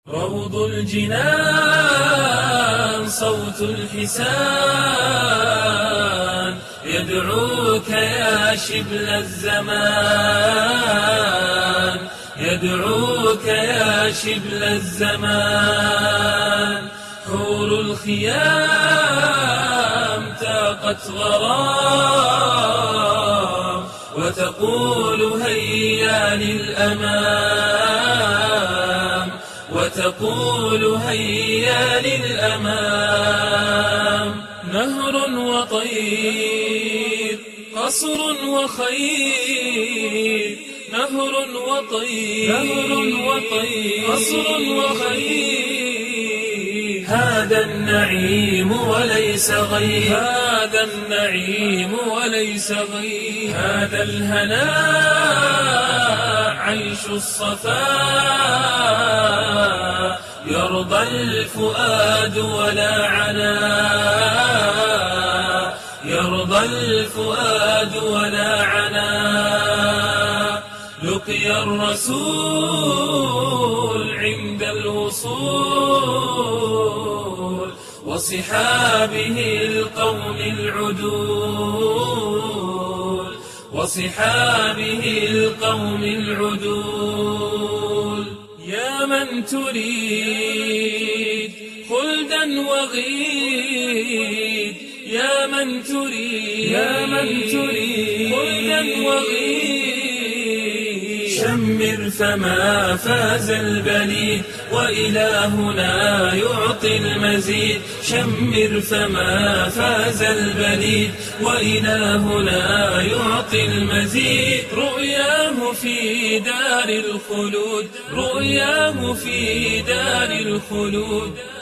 روض الجنان صوت الحسان يدعوك يا شبل الزمان، يدعوك يا شبل الزمان. حور الخيام تاقت غرام وتقول هيا للأمام، وتقول هيا للأمام. نهر وطير، قصر وخير، نهر وطير، قصر وخير. هذا النعيم وليس غير، هذا النعيم وليس غير. هذا الهناء عيش الصفاء، يرضى الفؤاد ولا عنا، يرضى الفؤاد ولا عنا. لقي الرسول عند الوصول وصحابه القوم العدول، وصحابه القوم العدول. يا من تريد خلدا وغيد، يا من تريد، يا من تريد خلدا وغيد. شمر فما فاز البليد وإلهنا يعطي المزيد. شمر فما فاز البليد وإلهنا يعطي المزيد. رؤياه في دار الخلود، رؤياه في دار الخلود.